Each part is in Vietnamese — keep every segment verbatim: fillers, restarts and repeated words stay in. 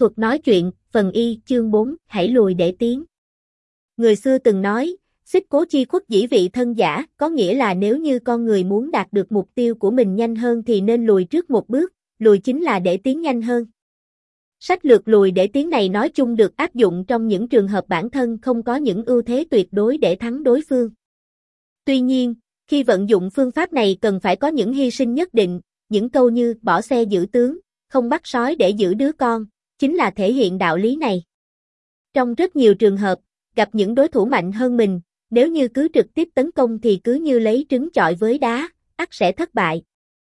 Thuật nói chuyện, phần Y, chương bốn, hãy lùi để tiến. Người xưa từng nói, xích cố chi khuất dĩ vị thân giả, có nghĩa là nếu như con người muốn đạt được mục tiêu của mình nhanh hơn thì nên lùi trước một bước, lùi chính là để tiến nhanh hơn. Sách lược lùi để tiến này nói chung được áp dụng trong những trường hợp bản thân không có những ưu thế tuyệt đối để thắng đối phương. Tuy nhiên, khi vận dụng phương pháp này cần phải có những hy sinh nhất định, những câu như bỏ xe giữ tướng, không bắt sói để giữ đứa con, chính là thể hiện đạo lý này. Trong rất nhiều trường hợp, gặp những đối thủ mạnh hơn mình, nếu như cứ trực tiếp tấn công thì cứ như lấy trứng chọi với đá, ắt sẽ thất bại.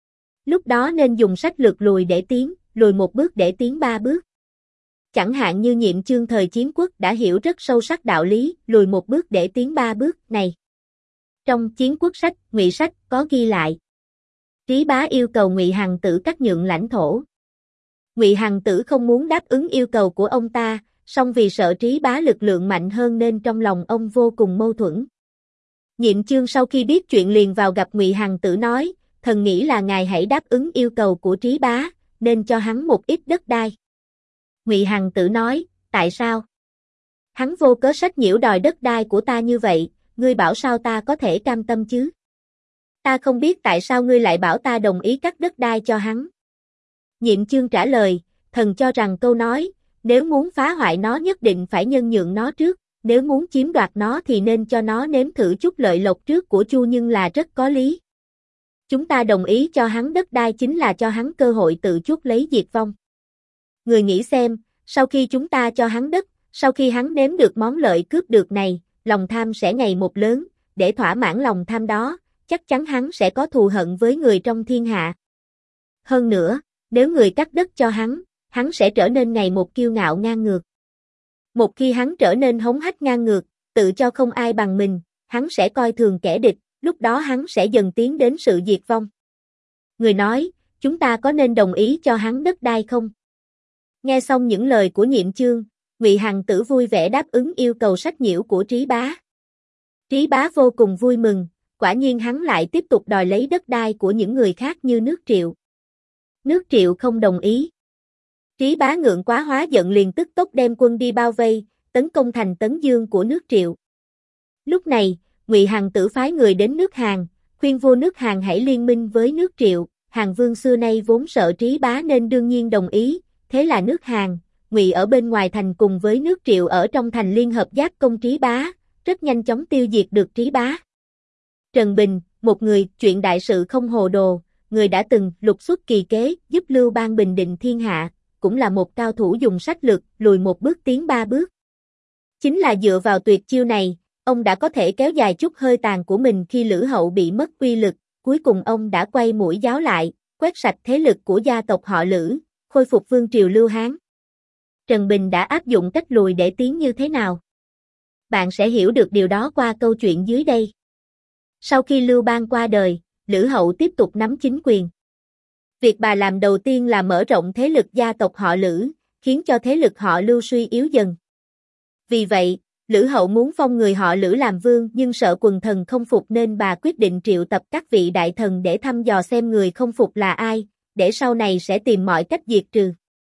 Lúc đó nên dùng sách lược lùi để tiến, lùi một bước để tiến ba bước. Chẳng hạn như Nhiệm Chương thời chiến quốc đã hiểu rất sâu sắc đạo lý lùi một bước để tiến ba bước này. Trong Chiến Quốc sách, Ngụy sách có ghi lại. Trí Bá yêu cầu Ngụy Hằng Tử cắt nhượng lãnh thổ. Ngụy Hằng Tử không muốn đáp ứng yêu cầu của ông ta, song vì sợ Trí Bá lực lượng mạnh hơn nên trong lòng ông vô cùng mâu thuẫn. Nhiệm Chương sau khi biết chuyện liền vào gặp Ngụy Hằng Tử nói, thần nghĩ là ngài hãy đáp ứng yêu cầu của Trí Bá, nên cho hắn một ít đất đai. Ngụy Hằng Tử nói, tại sao? Hắn vô cớ sách nhiễu đòi đất đai của ta như vậy, ngươi bảo sao ta có thể cam tâm chứ? Ta không biết tại sao ngươi lại bảo ta đồng ý cắt đất đai cho hắn. Nhiệm Chương trả lời, thần cho rằng câu nói, nếu muốn phá hoại nó nhất định phải nhân nhượng nó trước, nếu muốn chiếm đoạt nó thì nên cho nó nếm thử chút lợi lộc trước của Chu Nhưng là rất có lý. Chúng ta đồng ý cho hắn đất đai chính là cho hắn cơ hội tự chuốc lấy diệt vong. Người nghĩ xem, sau khi chúng ta cho hắn đất, sau khi hắn nếm được món lợi cướp được này, lòng tham sẽ ngày một lớn, để thỏa mãn lòng tham đó, chắc chắn hắn sẽ có thù hận với người trong thiên hạ. Hơn nữa, nếu người cắt đất cho hắn, hắn sẽ trở nên ngày một kiêu ngạo ngang ngược. Một khi hắn trở nên hống hách ngang ngược, tự cho không ai bằng mình, hắn sẽ coi thường kẻ địch, lúc đó hắn sẽ dần tiến đến sự diệt vong. Người nói, chúng ta có nên đồng ý cho hắn đất đai không? Nghe xong những lời của Nhiệm Chương, Ngụy Hằng Tử vui vẻ đáp ứng yêu cầu sách nhiễu của Trí Bá. Trí Bá vô cùng vui mừng, quả nhiên hắn lại tiếp tục đòi lấy đất đai của những người khác như nước Triệu. Nước Triệu không đồng ý. Trí Bá ngượng quá hóa giận liền tức tốc đem quân đi bao vây, tấn công thành Tấn Dương của nước Triệu. Lúc này, Ngụy Hằng Tử phái người đến nước Hàn, khuyên vua nước Hàn hãy liên minh với nước Triệu. Hàn Vương xưa nay vốn sợ Trí Bá nên đương nhiên đồng ý, thế là nước Hàn, Ngụy ở bên ngoài thành cùng với nước Triệu ở trong thành liên hợp giáp công Trí Bá, rất nhanh chóng tiêu diệt được Trí Bá. Trần Bình, một người chuyện đại sự không hồ đồ, người đã từng lục xuất kỳ kế giúp Lưu Bang bình định thiên hạ, cũng là một cao thủ dùng sách lược lùi một bước tiến ba bước. Chính là dựa vào tuyệt chiêu này, ông đã có thể kéo dài chút hơi tàn của mình khi Lữ Hậu bị mất uy lực, cuối cùng ông đã quay mũi giáo lại, quét sạch thế lực của gia tộc họ Lữ, khôi phục vương triều Lưu Hán. Trần Bình đã áp dụng cách lùi để tiến như thế nào? Bạn sẽ hiểu được điều đó qua câu chuyện dưới đây. Sau khi Lưu Bang qua đời, Lữ Hậu tiếp tục nắm chính quyền. Việc bà làm đầu tiên là mở rộng thế lực gia tộc họ Lữ, khiến cho thế lực họ Lưu suy yếu dần. Vì vậy, Lữ Hậu muốn phong người họ Lữ làm vương nhưng sợ quần thần không phục nên bà quyết định triệu tập các vị đại thần để thăm dò xem người không phục là ai, để sau này sẽ tìm mọi cách diệt trừ.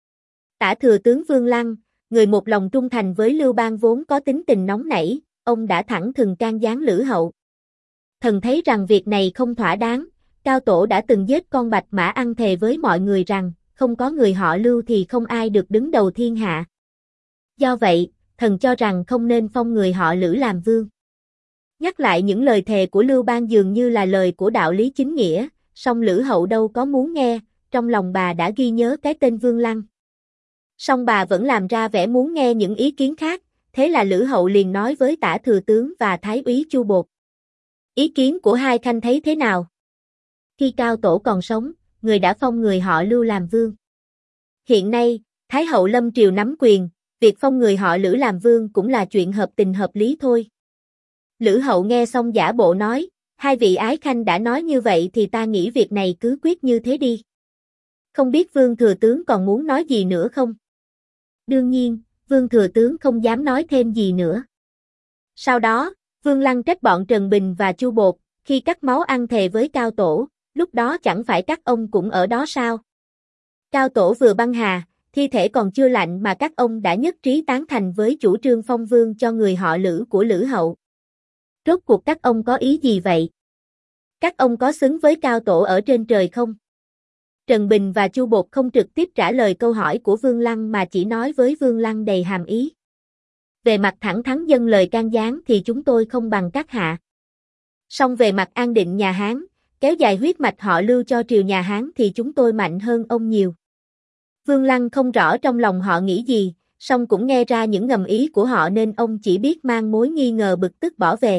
Tả thừa tướng Vương Lăng, người một lòng trung thành với Lưu Bang vốn có tính tình nóng nảy, ông đã thẳng thừng can gián Lữ Hậu. Thần thấy rằng việc này không thỏa đáng, Cao Tổ đã từng giết con Bạch Mã ăn thề với mọi người rằng, không có người họ Lưu thì không ai được đứng đầu thiên hạ. Do vậy, thần cho rằng không nên phong người họ Lữ làm vương. Nhắc lại những lời thề của Lưu Bang dường như là lời của đạo lý chính nghĩa, song Lữ Hậu đâu có muốn nghe, trong lòng bà đã ghi nhớ cái tên Vương Lăng. Song bà vẫn làm ra vẻ muốn nghe những ý kiến khác, thế là Lữ Hậu liền nói với Tả thừa tướng và Thái úy Chu Bột. Ý kiến của hai khanh thấy thế nào? Khi Cao Tổ còn sống, người đã phong người họ Lưu làm vương. Hiện nay, Thái hậu lâm triều nắm quyền, việc phong người họ Lữ làm vương cũng là chuyện hợp tình hợp lý thôi. Lữ Hậu nghe xong giả bộ nói, hai vị ái khanh đã nói như vậy thì ta nghĩ việc này cứ quyết như thế đi. Không biết Vương thừa tướng còn muốn nói gì nữa không? Đương nhiên, Vương thừa tướng không dám nói thêm gì nữa. Sau đó, Vương Lăng trách bọn Trần Bình và Chu Bột, khi cắt máu ăn thề với Cao Tổ, lúc đó chẳng phải các ông cũng ở đó sao? Cao Tổ vừa băng hà, thi thể còn chưa lạnh mà các ông đã nhất trí tán thành với chủ trương phong vương cho người họ Lữ của Lữ hậu. Rốt cuộc các ông có ý gì vậy? Các ông có xứng với cao tổ ở trên trời không? Trần Bình và Chu Bột không trực tiếp trả lời câu hỏi của Vương Lăng mà chỉ nói với Vương Lăng đầy hàm ý. Về mặt thẳng thắn dâng lời can gián thì chúng tôi không bằng các hạ. Song về mặt an định nhà Hán, kéo dài huyết mạch họ Lưu cho triều nhà Hán thì chúng tôi mạnh hơn ông nhiều. Vương Lăng không rõ trong lòng họ nghĩ gì, song cũng nghe ra những ngầm ý của họ nên ông chỉ biết mang mối nghi ngờ bực tức bỏ về.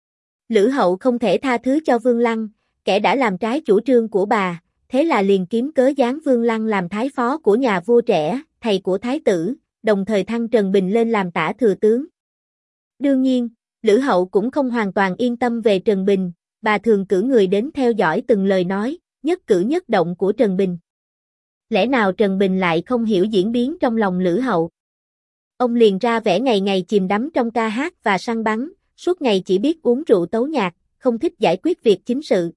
Lữ hậu không thể tha thứ cho Vương Lăng, kẻ đã làm trái chủ trương của bà, thế là liền kiếm cớ giáng Vương Lăng làm thái phó của nhà vua trẻ, thầy của thái tử, đồng thời thăng Trần Bình lên làm tả thừa tướng. Đương nhiên, Lữ hậu cũng không hoàn toàn yên tâm về Trần Bình, bà thường cử người đến theo dõi từng lời nói, nhất cử nhất động của Trần Bình. Lẽ nào Trần Bình lại không hiểu diễn biến trong lòng Lữ hậu? Ông liền ra vẻ ngày ngày chìm đắm trong ca hát và săn bắn, suốt ngày chỉ biết uống rượu tấu nhạc, không thích giải quyết việc chính sự.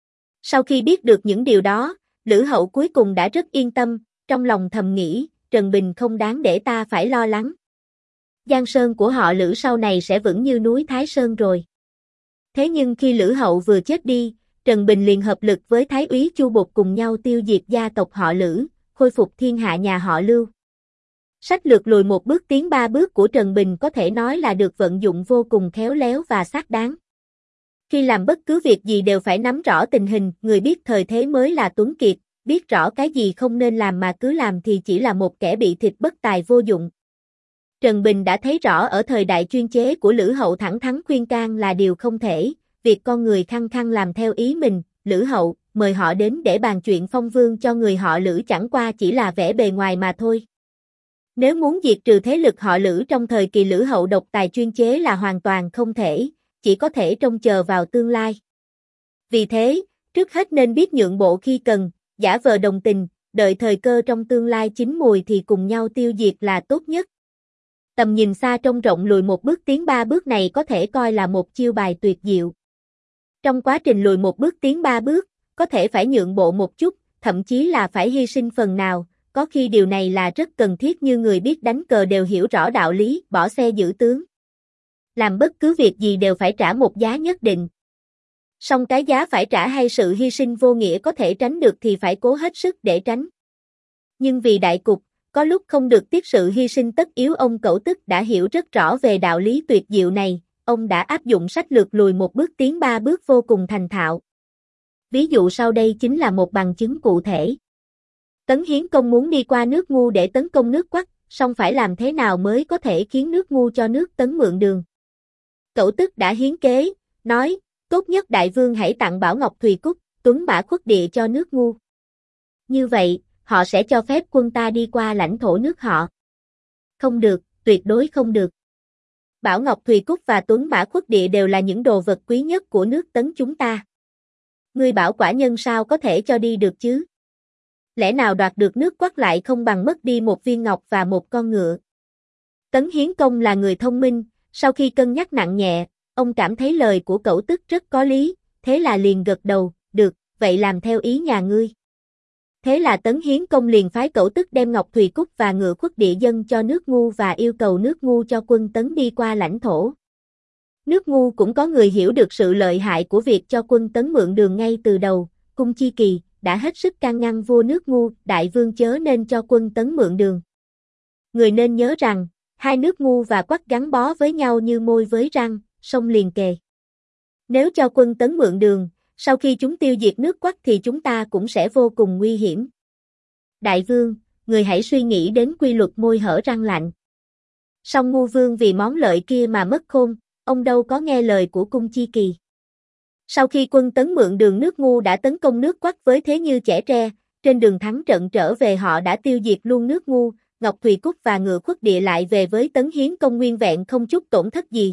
Sau khi biết được những điều đó, Lữ hậu cuối cùng đã rất yên tâm, trong lòng thầm nghĩ, Trần Bình không đáng để ta phải lo lắng. Giang sơn của họ Lữ sau này sẽ vững như núi Thái Sơn rồi. Thế nhưng khi Lữ hậu vừa chết đi, Trần Bình liền hợp lực với Thái úy Chu Bột cùng nhau tiêu diệt gia tộc họ Lữ, khôi phục thiên hạ nhà họ Lưu. Sách lược lùi một bước tiến ba bước của Trần Bình có thể nói là được vận dụng vô cùng khéo léo và xác đáng. Khi làm bất cứ việc gì đều phải nắm rõ tình hình, người biết thời thế mới là tuấn kiệt, biết rõ cái gì không nên làm mà cứ làm thì chỉ là một kẻ bị thịt bất tài vô dụng. Trần Bình đã thấy rõ ở thời đại chuyên chế của Lữ hậu thẳng thắn khuyên can là điều không thể, việc con người khăng khăng làm theo ý mình, Lữ hậu, mời họ đến để bàn chuyện phong vương cho người họ Lữ chẳng qua chỉ là vẻ bề ngoài mà thôi. Nếu muốn diệt trừ thế lực họ Lữ trong thời kỳ Lữ hậu độc tài chuyên chế là hoàn toàn không thể, chỉ có thể trông chờ vào tương lai. Vì thế, trước hết nên biết nhượng bộ khi cần, giả vờ đồng tình, đợi thời cơ trong tương lai chín mùi thì cùng nhau tiêu diệt là tốt nhất. Tầm nhìn xa trông rộng lùi một bước tiến ba bước này có thể coi là một chiêu bài tuyệt diệu. Trong quá trình lùi một bước tiến ba bước, có thể phải nhượng bộ một chút, thậm chí là phải hy sinh phần nào, có khi điều này là rất cần thiết như người biết đánh cờ đều hiểu rõ đạo lý, bỏ xe giữ tướng. Làm bất cứ việc gì đều phải trả một giá nhất định. Song cái giá phải trả hay sự hy sinh vô nghĩa có thể tránh được thì phải cố hết sức để tránh. Nhưng vì đại cục, có lúc không được tiếp sự hy sinh tất yếu. Ông Cẩu Tức đã hiểu rất rõ về đạo lý tuyệt diệu này, ông đã áp dụng sách lược lùi một bước tiến ba bước vô cùng thành thạo. Ví dụ sau đây chính là một bằng chứng cụ thể. Tấn Hiến Công muốn đi qua nước Ngu để tấn công nước Quách, song phải làm thế nào mới có thể khiến nước Ngu cho nước Tấn mượn đường. Cẩu Tức đã hiến kế, nói, tốt nhất đại vương hãy tặng Bảo Ngọc Thùy Cúc, Tuấn Mã Khuất Địa cho nước Ngu. Như vậy, họ sẽ cho phép quân ta đi qua lãnh thổ nước họ. Không được, tuyệt đối không được. Bảo Ngọc Thùy Cúc và Tuấn Mã Khuất Địa đều là những đồ vật quý nhất của nước Tấn chúng ta. Ngươi bảo quả nhân sao có thể cho đi được chứ? Lẽ nào đoạt được nước Quách lại không bằng mất đi một viên ngọc và một con ngựa? Tấn Hiến Công là người thông minh, sau khi cân nhắc nặng nhẹ, ông cảm thấy lời của Cẩu Tức rất có lý, thế là liền gật đầu, được, vậy làm theo ý nhà ngươi. Thế là Tấn Hiến Công liền phái Cẩu Tức đem Ngọc Thùy Cúc và ngựa Khuất Địa dâng cho nước Ngu và yêu cầu nước Ngu cho quân Tấn đi qua lãnh thổ. Nước Ngu cũng có người hiểu được sự lợi hại của việc cho quân Tấn mượn đường ngay từ đầu, Cung Chi Kỳ đã hết sức can ngăn vua nước Ngu, đại vương chớ nên cho quân Tấn mượn đường. Người nên nhớ rằng, hai nước Ngu và Quách gắn bó với nhau như môi với răng, sông liền kề. Nếu cho quân Tấn mượn đường, sau khi chúng tiêu diệt nước Quách thì chúng ta cũng sẽ vô cùng nguy hiểm. Đại vương, người hãy suy nghĩ đến quy luật môi hở răng lạnh. Song Ngu vương vì món lợi kia mà mất khôn, ông đâu có nghe lời của Cung Chi Kỳ. Sau khi quân Tấn mượn đường nước Ngu đã tấn công nước Quách với thế như chẻ tre, trên đường thắng trận trở về họ đã tiêu diệt luôn nước Ngu, Ngọc Thùy Cúc và ngựa Khuất Địa lại về với Tấn Hiến Công nguyên vẹn không chút tổn thất gì.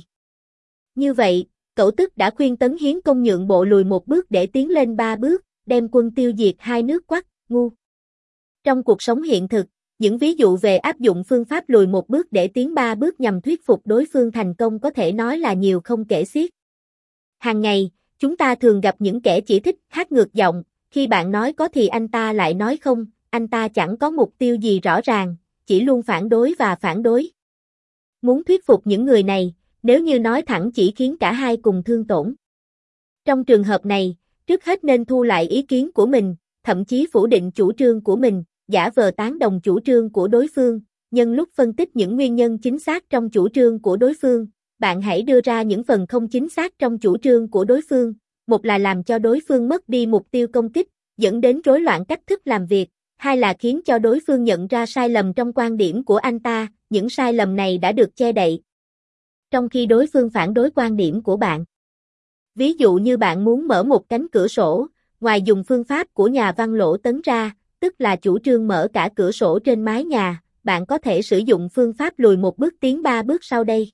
Như vậy, Cẩu Tức đã khuyên Tấn Hiến Công nhượng bộ lùi một bước để tiến lên ba bước, đem quân tiêu diệt hai nước Quách, Ngu. Trong cuộc sống hiện thực, những ví dụ về áp dụng phương pháp lùi một bước để tiến ba bước nhằm thuyết phục đối phương thành công có thể nói là nhiều không kể xiết. Hàng ngày, chúng ta thường gặp những kẻ chỉ thích hát ngược giọng, khi bạn nói có thì anh ta lại nói không, anh ta chẳng có mục tiêu gì rõ ràng, chỉ luôn phản đối và phản đối. Muốn thuyết phục những người này, nếu như nói thẳng chỉ khiến cả hai cùng thương tổn. Trong trường hợp này, trước hết nên thu lại ý kiến của mình, thậm chí phủ định chủ trương của mình, giả vờ tán đồng chủ trương của đối phương, nhân lúc phân tích những nguyên nhân chính xác trong chủ trương của đối phương, bạn hãy đưa ra những phần không chính xác trong chủ trương của đối phương, một là làm cho đối phương mất đi mục tiêu công kích, dẫn đến rối loạn cách thức làm việc, hai là khiến cho đối phương nhận ra sai lầm trong quan điểm của anh ta, những sai lầm này đã được che đậy, trong khi đối phương phản đối quan điểm của bạn. Ví dụ như bạn muốn mở một cánh cửa sổ, ngoài dùng phương pháp của nhà văn Lỗ Tấn ra, tức là chủ trương mở cả cửa sổ trên mái nhà, bạn có thể sử dụng phương pháp lùi một bước tiến ba bước sau đây.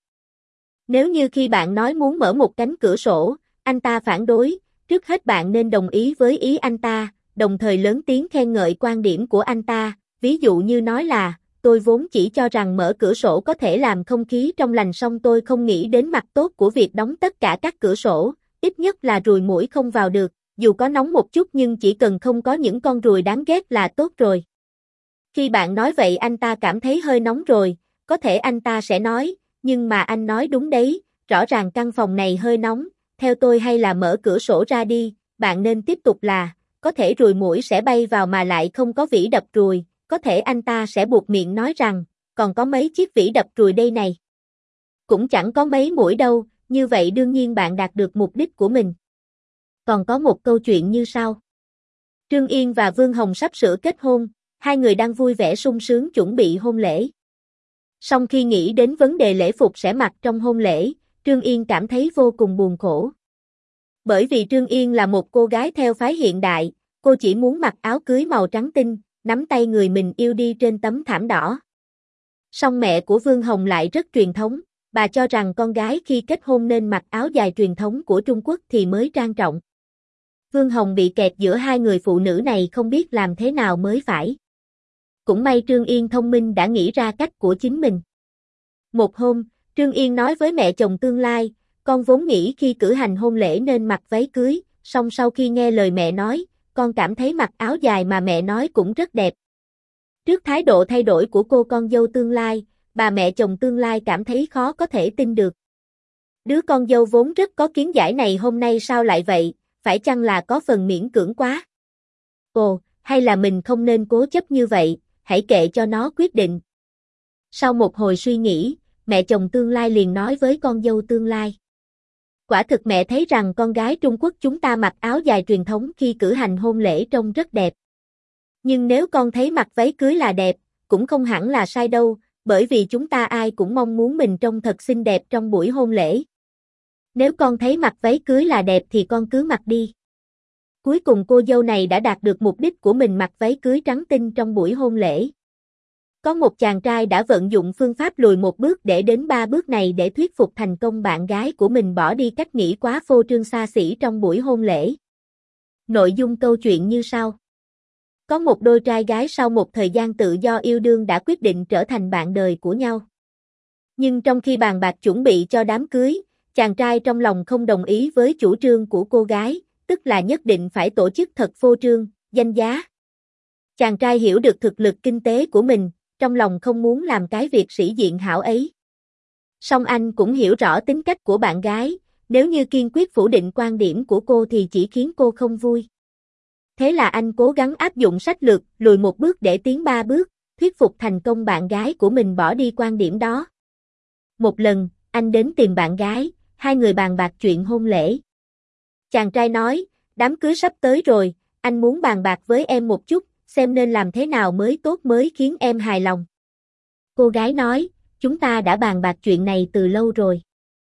Nếu như khi bạn nói muốn mở một cánh cửa sổ, anh ta phản đối, trước hết bạn nên đồng ý với ý anh ta, đồng thời lớn tiếng khen ngợi quan điểm của anh ta, ví dụ như nói là, tôi vốn chỉ cho rằng mở cửa sổ có thể làm không khí trong lành, song tôi không nghĩ đến mặt tốt của việc đóng tất cả các cửa sổ, ít nhất là ruồi muỗi không vào được, dù có nóng một chút nhưng chỉ cần không có những con ruồi đáng ghét là tốt rồi. Khi bạn nói vậy anh ta cảm thấy hơi nóng rồi, có thể anh ta sẽ nói, nhưng mà anh nói đúng đấy, rõ ràng căn phòng này hơi nóng, theo tôi hay là mở cửa sổ ra đi, bạn nên tiếp tục là, có thể ruồi muỗi sẽ bay vào mà lại không có vỉ đập ruồi, có thể anh ta sẽ buộc miệng nói rằng, còn có mấy chiếc vỉ đập ruồi đây này. Cũng chẳng có mấy muỗi đâu, như vậy đương nhiên bạn đạt được mục đích của mình. Còn có một câu chuyện như sau. Trương Yên và Vương Hồng sắp sửa kết hôn, hai người đang vui vẻ sung sướng chuẩn bị hôn lễ. Song khi nghĩ đến vấn đề lễ phục sẽ mặc trong hôn lễ, Trương Yên cảm thấy vô cùng buồn khổ. Bởi vì Trương Yên là một cô gái theo phái hiện đại, cô chỉ muốn mặc áo cưới màu trắng tinh, nắm tay người mình yêu đi trên tấm thảm đỏ. Song mẹ của Vương Hồng lại rất truyền thống, bà cho rằng con gái khi kết hôn nên mặc áo dài truyền thống của Trung Quốc thì mới trang trọng. Vương Hồng bị kẹt giữa hai người phụ nữ này không biết làm thế nào mới phải. Cũng may Trương Yên thông minh đã nghĩ ra cách của chính mình. Một hôm, Trương Yên nói với mẹ chồng tương lai, con vốn nghĩ khi cử hành hôn lễ nên mặc váy cưới, song sau khi nghe lời mẹ nói, con cảm thấy mặc áo dài mà mẹ nói cũng rất đẹp. Trước thái độ thay đổi của cô con dâu tương lai, bà mẹ chồng tương lai cảm thấy khó có thể tin được. Đứa con dâu vốn rất có kiến giải này hôm nay sao lại vậy, phải chăng là có phần miễn cưỡng quá? Ồ, hay là mình không nên cố chấp như vậy, hãy kệ cho nó quyết định. Sau một hồi suy nghĩ, mẹ chồng tương lai liền nói với con dâu tương lai. Quả thực mẹ thấy rằng con gái Trung Quốc chúng ta mặc áo dài truyền thống khi cử hành hôn lễ trông rất đẹp. Nhưng nếu con thấy mặc váy cưới là đẹp, cũng không hẳn là sai đâu, bởi vì chúng ta ai cũng mong muốn mình trông thật xinh đẹp trong buổi hôn lễ. Nếu con thấy mặc váy cưới là đẹp thì con cứ mặc đi. Cuối cùng cô dâu này đã đạt được mục đích của mình mặc váy cưới trắng tinh trong buổi hôn lễ. Có một chàng trai đã vận dụng phương pháp lùi một bước để đến ba bước này để thuyết phục thành công bạn gái của mình bỏ đi cách nghĩ quá phô trương xa xỉ trong buổi hôn lễ. Nội dung câu chuyện như sau. Có một đôi trai gái sau một thời gian tự do yêu đương đã quyết định trở thành bạn đời của nhau. Nhưng trong khi bàn bạc chuẩn bị cho đám cưới, chàng trai trong lòng không đồng ý với chủ trương của cô gái, tức là nhất định phải tổ chức thật phô trương, danh giá. Chàng trai hiểu được thực lực kinh tế của mình, trong lòng không muốn làm cái việc sĩ diện hão ấy. Song anh cũng hiểu rõ tính cách của bạn gái, nếu như kiên quyết phủ định quan điểm của cô thì chỉ khiến cô không vui. Thế là anh cố gắng áp dụng sách lược, lùi một bước để tiến ba bước, thuyết phục thành công bạn gái của mình bỏ đi quan điểm đó. Một lần, anh đến tìm bạn gái, hai người bàn bạc chuyện hôn lễ. Chàng trai nói, đám cưới sắp tới rồi, anh muốn bàn bạc với em một chút, xem nên làm thế nào mới tốt mới khiến em hài lòng. Cô gái nói, chúng ta đã bàn bạc chuyện này từ lâu rồi.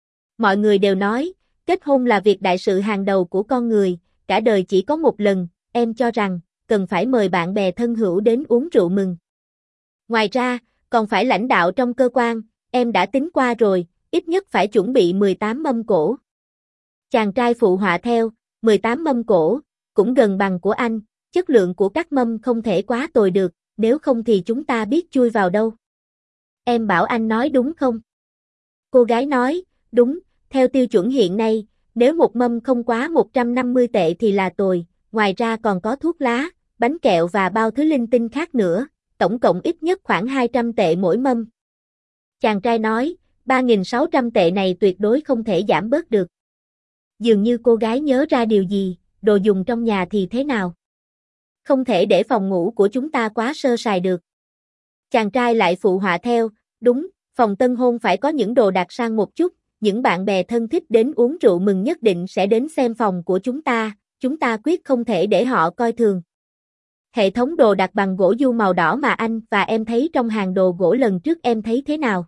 Mọi người đều nói, kết hôn là việc đại sự hàng đầu của con người, cả đời chỉ có một lần, em cho rằng, cần phải mời bạn bè thân hữu đến uống rượu mừng. Ngoài ra, còn phải lãnh đạo trong cơ quan, em đã tính qua rồi, ít nhất phải chuẩn bị mười tám mâm cỗ. Chàng trai phụ họa theo, mười tám mâm cỗ, cũng gần bằng của anh, chất lượng của các mâm không thể quá tồi được, nếu không thì chúng ta biết chui vào đâu. Em bảo anh nói đúng không? Cô gái nói, đúng, theo tiêu chuẩn hiện nay, nếu một mâm không quá một trăm năm mươi tệ thì là tồi, ngoài ra còn có thuốc lá, bánh kẹo và bao thứ linh tinh khác nữa, tổng cộng ít nhất khoảng hai trăm tệ mỗi mâm. Chàng trai nói, ba nghìn sáu trăm tệ này tuyệt đối không thể giảm bớt được. Dường như cô gái nhớ ra điều gì, đồ dùng trong nhà thì thế nào? Không thể để phòng ngủ của chúng ta quá sơ sài được. Chàng trai lại phụ họa theo, đúng, phòng tân hôn phải có những đồ đạc sang một chút, những bạn bè thân thích đến uống rượu mừng nhất định sẽ đến xem phòng của chúng ta, chúng ta quyết không thể để họ coi thường. Hệ thống đồ đạc bằng gỗ du màu đỏ mà anh và em thấy trong hàng đồ gỗ lần trước em thấy thế nào?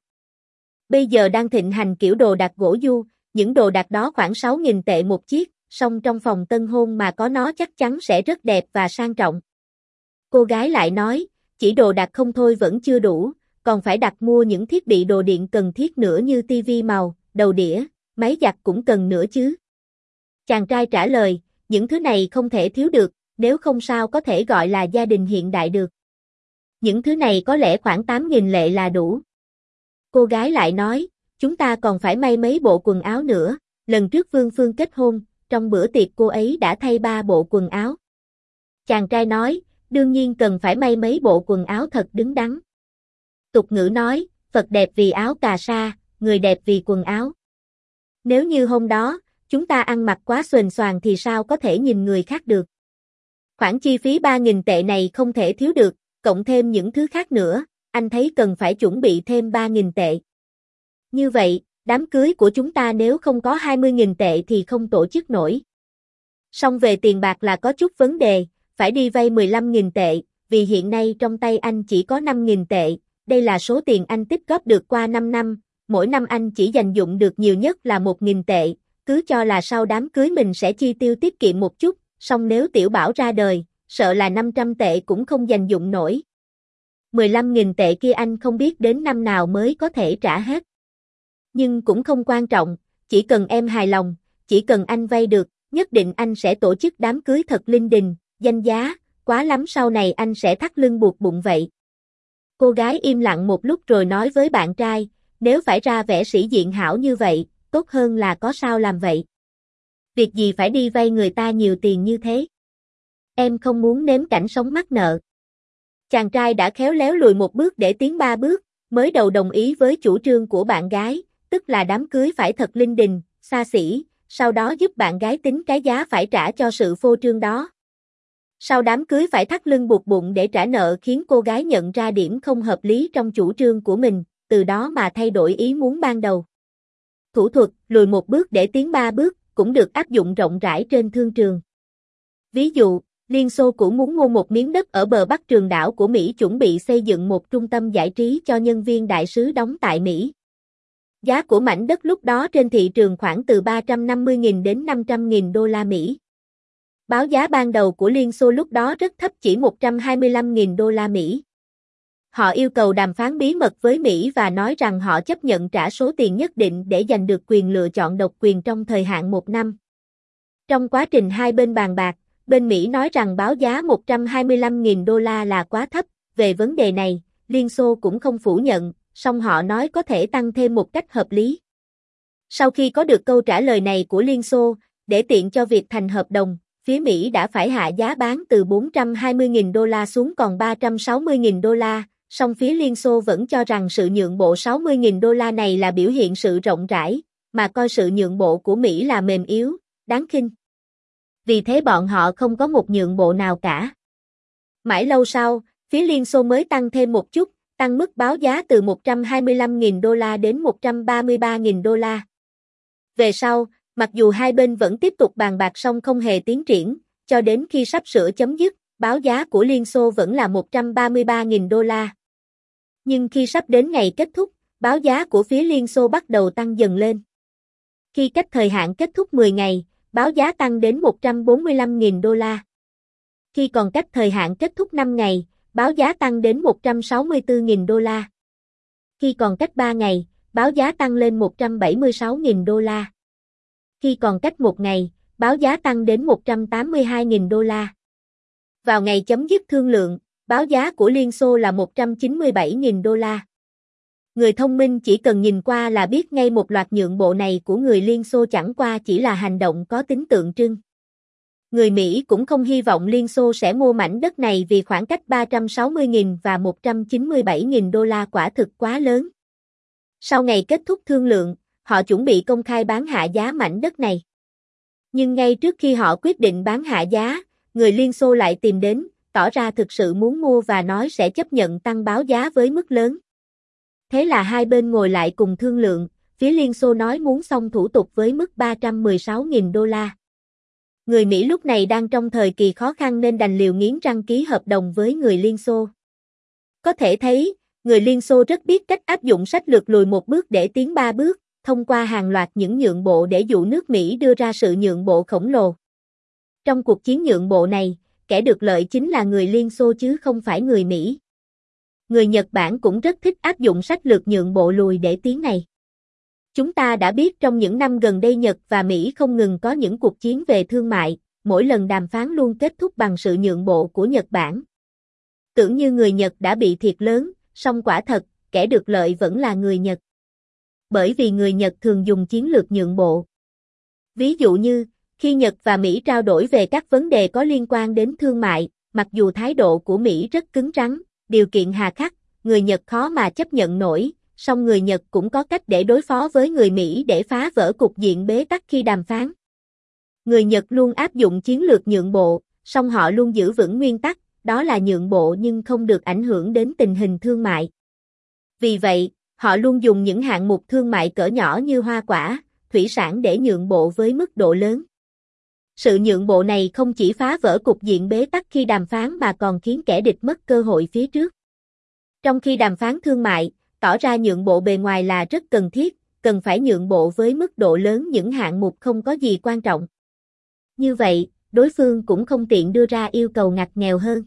Bây giờ đang thịnh hành kiểu đồ đạc gỗ du, những đồ đạc đó khoảng sáu nghìn tệ một chiếc, song trong phòng tân hôn mà có nó chắc chắn sẽ rất đẹp và sang trọng. Cô gái lại nói, chỉ đồ đạc không thôi vẫn chưa đủ, còn phải đặt mua những thiết bị đồ điện cần thiết nữa như tivi màu, đầu đĩa, máy giặt cũng cần nữa chứ. Chàng trai trả lời, những thứ này không thể thiếu được, nếu không sao có thể gọi là gia đình hiện đại được. Những thứ này có lẽ khoảng tám nghìn lệ là đủ. Cô gái lại nói, chúng ta còn phải may mấy bộ quần áo nữa, lần trước Vương Phương kết hôn, trong bữa tiệc cô ấy đã thay ba bộ quần áo. Chàng trai nói, đương nhiên cần phải may mấy bộ quần áo thật đứng đắn. Tục ngữ nói, Phật đẹp vì áo cà sa, người đẹp vì quần áo. Nếu như hôm đó, chúng ta ăn mặc quá xuềnh xoàng thì sao có thể nhìn người khác được. Khoản chi phí ba nghìn tệ này không thể thiếu được, cộng thêm những thứ khác nữa, anh thấy cần phải chuẩn bị thêm ba nghìn tệ. Như vậy, đám cưới của chúng ta nếu không có hai mươi nghìn tệ thì không tổ chức nổi. Song về tiền bạc là có chút vấn đề, phải đi vay mười lăm nghìn tệ, vì hiện nay trong tay anh chỉ có năm nghìn tệ, đây là số tiền anh tích góp được qua năm năm, mỗi năm anh chỉ dành dụng được nhiều nhất là một nghìn tệ, cứ cho là sau đám cưới mình sẽ chi tiêu tiết kiệm một chút, song nếu tiểu bảo ra đời, sợ là năm trăm tệ cũng không dành dụng nổi. mười lăm nghìn tệ kia anh không biết đến năm nào mới có thể trả hết. Nhưng cũng không quan trọng, chỉ cần em hài lòng, chỉ cần anh vay được, nhất định anh sẽ tổ chức đám cưới thật linh đình, danh giá, quá lắm sau này anh sẽ thắt lưng buộc bụng vậy. Cô gái im lặng một lúc rồi nói với bạn trai, nếu phải ra vẻ sĩ diện hảo như vậy, tốt hơn là có sao làm vậy. Việc gì phải đi vay người ta nhiều tiền như thế? Em không muốn nếm cảnh sống mắc nợ. Chàng trai đã khéo léo lùi một bước để tiến ba bước, mới đầu đồng ý với chủ trương của bạn gái, tức là đám cưới phải thật linh đình, xa xỉ, sau đó giúp bạn gái tính cái giá phải trả cho sự phô trương đó. Sau đám cưới phải thắt lưng buộc bụng để trả nợ khiến cô gái nhận ra điểm không hợp lý trong chủ trương của mình, từ đó mà thay đổi ý muốn ban đầu. Thủ thuật, lùi một bước để tiến ba bước, cũng được áp dụng rộng rãi trên thương trường. Ví dụ, Liên Xô cũng muốn mua một miếng đất ở bờ bắc trường đảo của Mỹ chuẩn bị xây dựng một trung tâm giải trí cho nhân viên đại sứ đóng tại Mỹ. Giá của mảnh đất lúc đó trên thị trường khoảng từ ba trăm năm mươi nghìn đến năm trăm nghìn đô la Mỹ. Báo giá ban đầu của Liên Xô lúc đó rất thấp chỉ một trăm hai mươi lăm nghìn đô la Mỹ. Họ yêu cầu đàm phán bí mật với Mỹ và nói rằng họ chấp nhận trả số tiền nhất định để giành được quyền lựa chọn độc quyền trong thời hạn một năm. Trong quá trình hai bên bàn bạc, bên Mỹ nói rằng báo giá một trăm hai mươi lăm nghìn đô la là quá thấp, về vấn đề này, Liên Xô cũng không phủ nhận, song họ nói có thể tăng thêm một cách hợp lý. Sau khi có được câu trả lời này của Liên Xô, để tiện cho việc thành hợp đồng, phía Mỹ đã phải hạ giá bán từ bốn trăm hai mươi nghìn đô la xuống còn ba trăm sáu mươi nghìn đô la, song phía Liên Xô vẫn cho rằng sự nhượng bộ sáu mươi nghìn đô la này là biểu hiện sự rộng rãi, mà coi sự nhượng bộ của Mỹ là mềm yếu, đáng khinh. Vì thế bọn họ không có một nhượng bộ nào cả. Mãi lâu sau, phía Liên Xô mới tăng thêm một chút, tăng mức báo giá từ một trăm hai mươi lăm nghìn đô la đến một trăm ba mươi ba nghìn đô la. Về sau, mặc dù hai bên vẫn tiếp tục bàn bạc song không hề tiến triển, cho đến khi sắp sửa chấm dứt, báo giá của Liên Xô vẫn là một trăm ba mươi ba nghìn đô la. Nhưng khi sắp đến ngày kết thúc, báo giá của phía Liên Xô bắt đầu tăng dần lên. Khi cách thời hạn kết thúc mười ngày, báo giá tăng đến một trăm bốn mươi lăm nghìn đô la. Khi còn cách thời hạn kết thúc năm ngày, báo giá tăng đến một trăm sáu mươi tư nghìn đô la. Khi còn cách ba ngày, báo giá tăng lên một trăm bảy mươi sáu nghìn đô la. Khi còn cách một ngày, báo giá tăng đến một trăm tám mươi hai nghìn đô la. Vào ngày chấm dứt thương lượng, báo giá của Liên Xô là một trăm chín mươi bảy nghìn đô la. Người thông minh chỉ cần nhìn qua là biết ngay một loạt nhượng bộ này của người Liên Xô chẳng qua chỉ là hành động có tính tượng trưng. Người Mỹ cũng không hy vọng Liên Xô sẽ mua mảnh đất này vì khoảng cách ba trăm sáu mươi nghìn và một trăm chín mươi bảy nghìn đô la quả thực quá lớn. Sau ngày kết thúc thương lượng, họ chuẩn bị công khai bán hạ giá mảnh đất này. Nhưng ngay trước khi họ quyết định bán hạ giá, người Liên Xô lại tìm đến, tỏ ra thực sự muốn mua và nói sẽ chấp nhận tăng báo giá với mức lớn. Thế là hai bên ngồi lại cùng thương lượng, phía Liên Xô nói muốn xong thủ tục với mức ba trăm mười sáu nghìn đô la. Người Mỹ lúc này đang trong thời kỳ khó khăn nên đành liều nghiến răng ký hợp đồng với người Liên Xô. Có thể thấy, người Liên Xô rất biết cách áp dụng sách lược lùi một bước để tiến ba bước, thông qua hàng loạt những nhượng bộ để dụ nước Mỹ đưa ra sự nhượng bộ khổng lồ. Trong cuộc chiến nhượng bộ này, kẻ được lợi chính là người Liên Xô chứ không phải người Mỹ. Người Nhật Bản cũng rất thích áp dụng sách lược nhượng bộ lùi để tiến này. Chúng ta đã biết trong những năm gần đây Nhật và Mỹ không ngừng có những cuộc chiến về thương mại, mỗi lần đàm phán luôn kết thúc bằng sự nhượng bộ của Nhật Bản. Tưởng như người Nhật đã bị thiệt lớn, song quả thật, kẻ được lợi vẫn là người Nhật. Bởi vì người Nhật thường dùng chiến lược nhượng bộ. Ví dụ như, khi Nhật và Mỹ trao đổi về các vấn đề có liên quan đến thương mại, mặc dù thái độ của Mỹ rất cứng rắn, điều kiện hà khắc, người Nhật khó mà chấp nhận nổi, song người Nhật cũng có cách để đối phó với người Mỹ để phá vỡ cục diện bế tắc khi đàm phán. Người Nhật luôn áp dụng chiến lược nhượng bộ, song họ luôn giữ vững nguyên tắc, đó là nhượng bộ nhưng không được ảnh hưởng đến tình hình thương mại. Vì vậy, họ luôn dùng những hạng mục thương mại cỡ nhỏ như hoa quả, thủy sản để nhượng bộ với mức độ lớn. Sự nhượng bộ này không chỉ phá vỡ cục diện bế tắc khi đàm phán mà còn khiến kẻ địch mất cơ hội phía trước. Trong khi đàm phán thương mại, tỏ ra nhượng bộ bề ngoài là rất cần thiết, cần phải nhượng bộ với mức độ lớn những hạng mục không có gì quan trọng. Như vậy, đối phương cũng không tiện đưa ra yêu cầu ngặt nghèo hơn.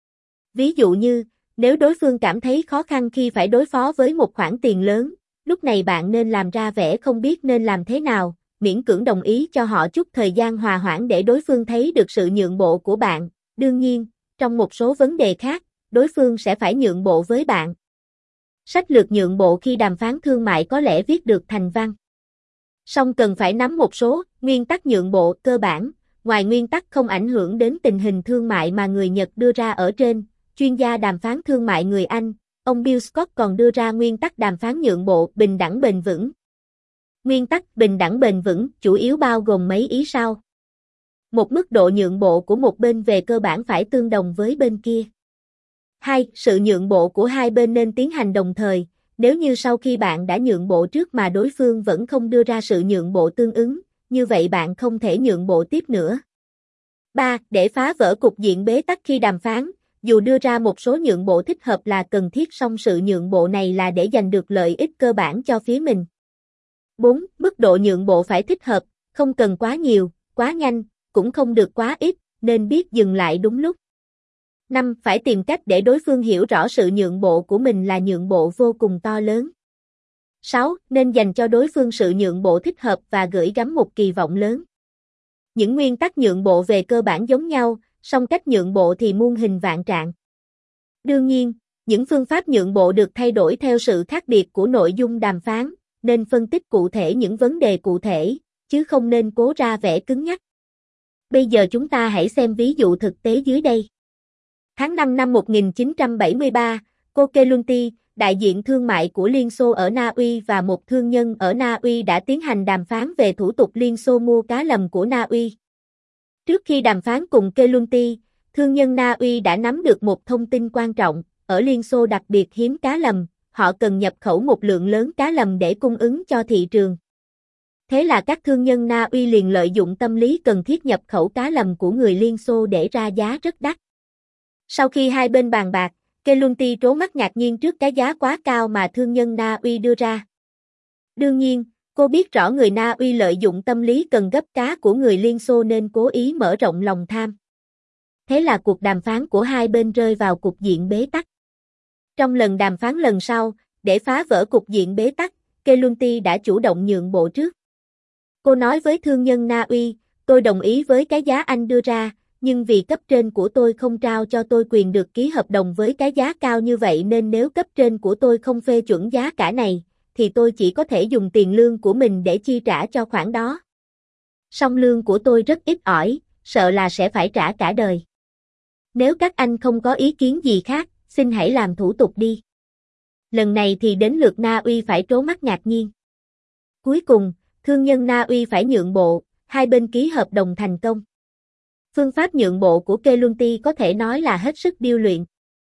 Ví dụ như, nếu đối phương cảm thấy khó khăn khi phải đối phó với một khoản tiền lớn, lúc này bạn nên làm ra vẻ không biết nên làm thế nào, miễn cưỡng đồng ý cho họ chút thời gian hòa hoãn để đối phương thấy được sự nhượng bộ của bạn. Đương nhiên, trong một số vấn đề khác, đối phương sẽ phải nhượng bộ với bạn. Sách lược nhượng bộ khi đàm phán thương mại có lẽ viết được thành văn. Song cần phải nắm một số nguyên tắc nhượng bộ cơ bản, ngoài nguyên tắc không ảnh hưởng đến tình hình thương mại mà người Nhật đưa ra ở trên, chuyên gia đàm phán thương mại người Anh, ông Bill Scott còn đưa ra nguyên tắc đàm phán nhượng bộ bình đẳng bền vững. Nguyên tắc bình đẳng bền vững chủ yếu bao gồm mấy ý sau. Một mức độ nhượng bộ của một bên về cơ bản phải tương đồng với bên kia. Hai, sự nhượng bộ của hai bên nên tiến hành đồng thời, nếu như sau khi bạn đã nhượng bộ trước mà đối phương vẫn không đưa ra sự nhượng bộ tương ứng, như vậy bạn không thể nhượng bộ tiếp nữa. Ba, để phá vỡ cục diện bế tắc khi đàm phán, dù đưa ra một số nhượng bộ thích hợp là cần thiết song sự nhượng bộ này là để giành được lợi ích cơ bản cho phía mình. Bốn, mức độ nhượng bộ phải thích hợp, không cần quá nhiều, quá nhanh, cũng không được quá ít, nên biết dừng lại đúng lúc. Năm, phải tìm cách để đối phương hiểu rõ sự nhượng bộ của mình là nhượng bộ vô cùng to lớn. Sáu, nên dành cho đối phương sự nhượng bộ thích hợp và gửi gắm một kỳ vọng lớn. Những nguyên tắc nhượng bộ về cơ bản giống nhau, song cách nhượng bộ thì muôn hình vạn trạng. Đương nhiên, những phương pháp nhượng bộ được thay đổi theo sự khác biệt của nội dung đàm phán, nên phân tích cụ thể những vấn đề cụ thể, chứ không nên cố ra vẻ cứng nhắc. Bây giờ chúng ta hãy xem ví dụ thực tế dưới đây. Tháng năm năm một nghìn chín trăm bảy mươi ba, Kokelunti, đại diện thương mại của Liên Xô ở Na Uy và một thương nhân ở Na Uy đã tiến hành đàm phán về thủ tục Liên Xô mua cá lầm của Na Uy. Trước khi đàm phán cùng Kelunti, thương nhân Na Uy đã nắm được một thông tin quan trọng, ở Liên Xô đặc biệt hiếm cá lầm, họ cần nhập khẩu một lượng lớn cá lầm để cung ứng cho thị trường. Thế là các thương nhân Na Uy liền lợi dụng tâm lý cần thiết nhập khẩu cá lầm của người Liên Xô để ra giá rất đắt. Sau khi hai bên bàn bạc, Kelunti trố mắt ngạc nhiên trước cái giá quá cao mà thương nhân Na Uy đưa ra. Đương nhiên, cô biết rõ người Na Uy lợi dụng tâm lý cần gấp cá của người Liên Xô nên cố ý mở rộng lòng tham. Thế là cuộc đàm phán của hai bên rơi vào cục diện bế tắc. Trong lần đàm phán lần sau, để phá vỡ cục diện bế tắc, Kelunti đã chủ động nhượng bộ trước. Cô nói với thương nhân Na Uy, tôi đồng ý với cái giá anh đưa ra, nhưng vì cấp trên của tôi không trao cho tôi quyền được ký hợp đồng với cái giá cao như vậy nên nếu cấp trên của tôi không phê chuẩn giá cả này, thì tôi chỉ có thể dùng tiền lương của mình để chi trả cho khoản đó. Song lương của tôi rất ít ỏi, sợ là sẽ phải trả cả đời. Nếu các anh không có ý kiến gì khác, xin hãy làm thủ tục đi. Lần này thì đến lượt Na Uy phải trố mắt ngạc nhiên. Cuối cùng, thương nhân Na Uy phải nhượng bộ, hai bên ký hợp đồng thành công. Phương pháp nhượng bộ của Kelunti có thể nói là hết sức điêu luyện.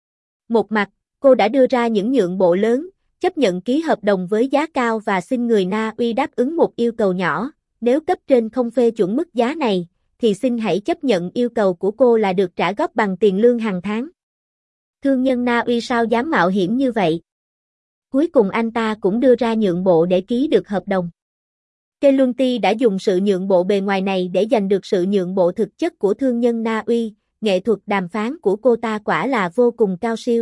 Một mặt, cô đã đưa ra những nhượng bộ lớn, chấp nhận ký hợp đồng với giá cao và xin người Na Uy đáp ứng một yêu cầu nhỏ, nếu cấp trên không phê chuẩn mức giá này, thì xin hãy chấp nhận yêu cầu của cô là được trả góp bằng tiền lương hàng tháng. Thương nhân Na Uy sao dám mạo hiểm như vậy? Cuối cùng anh ta cũng đưa ra nhượng bộ để ký được hợp đồng. Kelunti đã dùng sự nhượng bộ bề ngoài này để giành được sự nhượng bộ thực chất của thương nhân Na Uy, nghệ thuật đàm phán của cô ta quả là vô cùng cao siêu.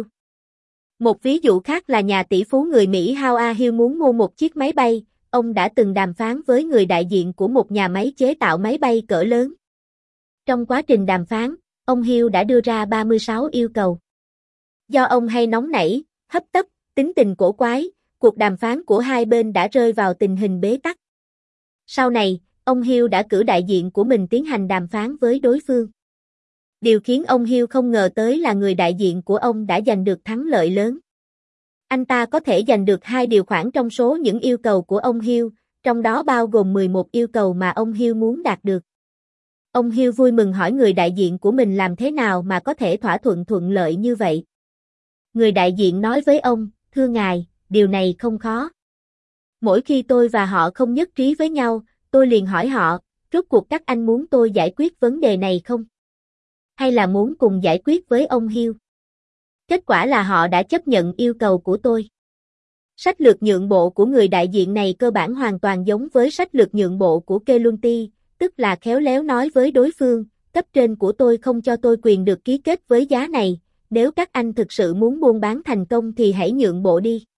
Một ví dụ khác là nhà tỷ phú người Mỹ Howard A. Hill muốn mua một chiếc máy bay, ông đã từng đàm phán với người đại diện của một nhà máy chế tạo máy bay cỡ lớn. Trong quá trình đàm phán, ông Hill đã đưa ra ba mươi sáu yêu cầu. Do ông hay nóng nảy, hấp tấp, tính tình cổ quái, cuộc đàm phán của hai bên đã rơi vào tình hình bế tắc. Sau này, ông Hill đã cử đại diện của mình tiến hành đàm phán với đối phương. Điều khiến ông Hill không ngờ tới là người đại diện của ông đã giành được thắng lợi lớn. Anh ta có thể giành được hai điều khoản trong số những yêu cầu của ông Hill, trong đó bao gồm mười một yêu cầu mà ông Hill muốn đạt được. Ông Hill vui mừng hỏi người đại diện của mình làm thế nào mà có thể thỏa thuận thuận lợi như vậy. Người đại diện nói với ông, thưa ngài, điều này không khó. Mỗi khi tôi và họ không nhất trí với nhau, tôi liền hỏi họ, rốt cuộc các anh muốn tôi giải quyết vấn đề này không? Hay là muốn cùng giải quyết với ông Hill? Kết quả là họ đã chấp nhận yêu cầu của tôi. Sách lược nhượng bộ của người đại diện này cơ bản hoàn toàn giống với sách lược nhượng bộ của Kelunti, tức là khéo léo nói với đối phương, cấp trên của tôi không cho tôi quyền được ký kết với giá này, nếu các anh thực sự muốn buôn bán thành công thì hãy nhượng bộ đi.